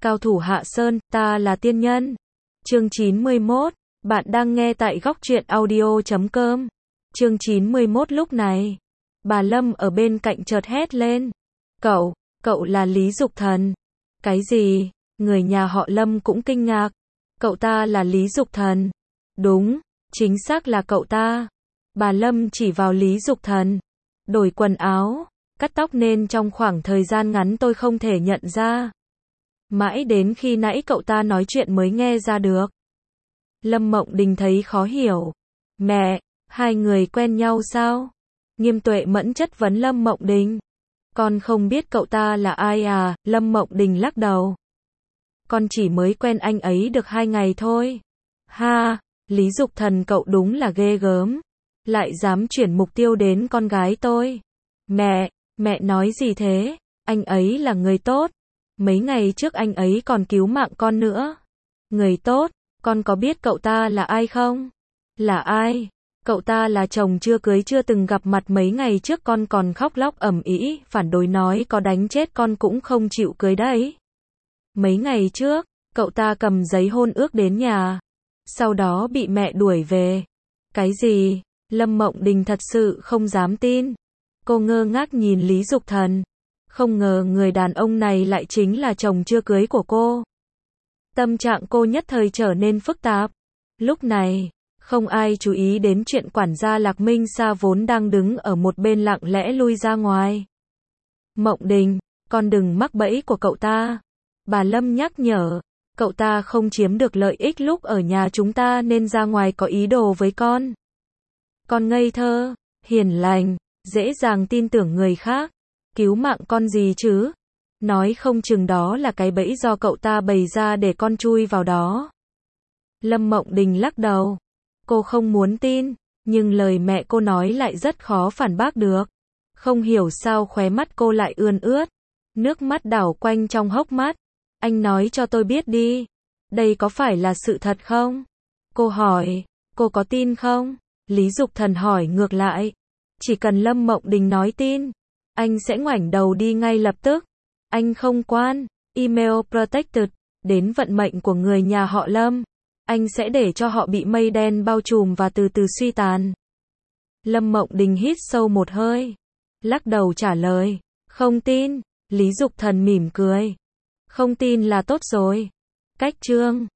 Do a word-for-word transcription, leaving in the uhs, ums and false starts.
Cao thủ Hạ Sơn, ta là tiên nhân. Chương chín mươi mốt, bạn đang nghe tại góc truyện audio chấm com. Chương chín mươi mốt lúc này, bà Lâm ở bên cạnh chợt hét lên. Cậu, cậu là Lý Dục Thần. Cái gì? Người nhà họ Lâm cũng kinh ngạc. Cậu ta là Lý Dục Thần. Đúng, chính xác là cậu ta. Bà Lâm chỉ vào Lý Dục Thần. Đổi quần áo, cắt tóc nên trong khoảng thời gian ngắn tôi không thể nhận ra. Mãi đến khi nãy cậu ta nói chuyện mới nghe ra được. Lâm Mộng Đình thấy khó hiểu. Mẹ, hai người quen nhau sao? Nghiêm Tuệ Mẫn chất vấn Lâm Mộng Đình. Con không biết cậu ta là ai à? Lâm Mộng Đình lắc đầu. Con chỉ mới quen anh ấy được hai ngày thôi. Ha, Lý Dục Thần cậu đúng là ghê gớm. Lại dám chuyển mục tiêu đến con gái tôi. Mẹ, mẹ nói gì thế? Anh ấy là người tốt. Mấy ngày trước anh ấy còn cứu mạng con nữa. Người tốt, con có biết cậu ta là ai không? Là ai? Cậu ta là chồng chưa cưới chưa từng gặp mặt mấy ngày trước con còn khóc lóc ầm ĩ, phản đối nói có đánh chết con cũng không chịu cưới đấy. Mấy ngày trước, cậu ta cầm giấy hôn ước đến nhà. Sau đó bị mẹ đuổi về. Cái gì? Lâm Mộng Đình thật sự không dám tin. Cô ngơ ngác nhìn Lý Dục Thần. Không ngờ người đàn ông này lại chính là chồng chưa cưới của cô. Tâm trạng cô nhất thời trở nên phức tạp. Lúc này, không ai chú ý đến chuyện quản gia Lạc Minh Sa vốn đang đứng ở một bên lặng lẽ lui ra ngoài. Mộng Đình, con đừng mắc bẫy của cậu ta. Bà Lâm nhắc nhở, cậu ta không chiếm được lợi ích lúc ở nhà chúng ta nên ra ngoài có ý đồ với con. Con ngây thơ, hiền lành, dễ dàng tin tưởng người khác. Cứu mạng con gì chứ? Nói không chừng đó là cái bẫy do cậu ta bày ra để con chui vào đó. Lâm Mộng Đình lắc đầu. Cô không muốn tin, nhưng lời mẹ cô nói lại rất khó phản bác được. Không hiểu sao khóe mắt cô lại ươn ướt. Nước mắt đảo quanh trong hốc mắt. Anh nói cho tôi biết đi. Đây có phải là sự thật không? Cô hỏi, cô có tin không? Lý Dục Thần hỏi ngược lại. Chỉ cần Lâm Mộng Đình nói tin, anh sẽ ngoảnh đầu đi ngay lập tức. Anh không quan, email protected, đến vận mệnh của người nhà họ Lâm. Anh sẽ để cho họ bị mây đen bao trùm và từ từ suy tàn. Lâm Mộng Đình hít sâu một hơi. Lắc đầu trả lời. Không tin. Lý Dục Thần mỉm cười. Không tin là tốt rồi. Cách chương.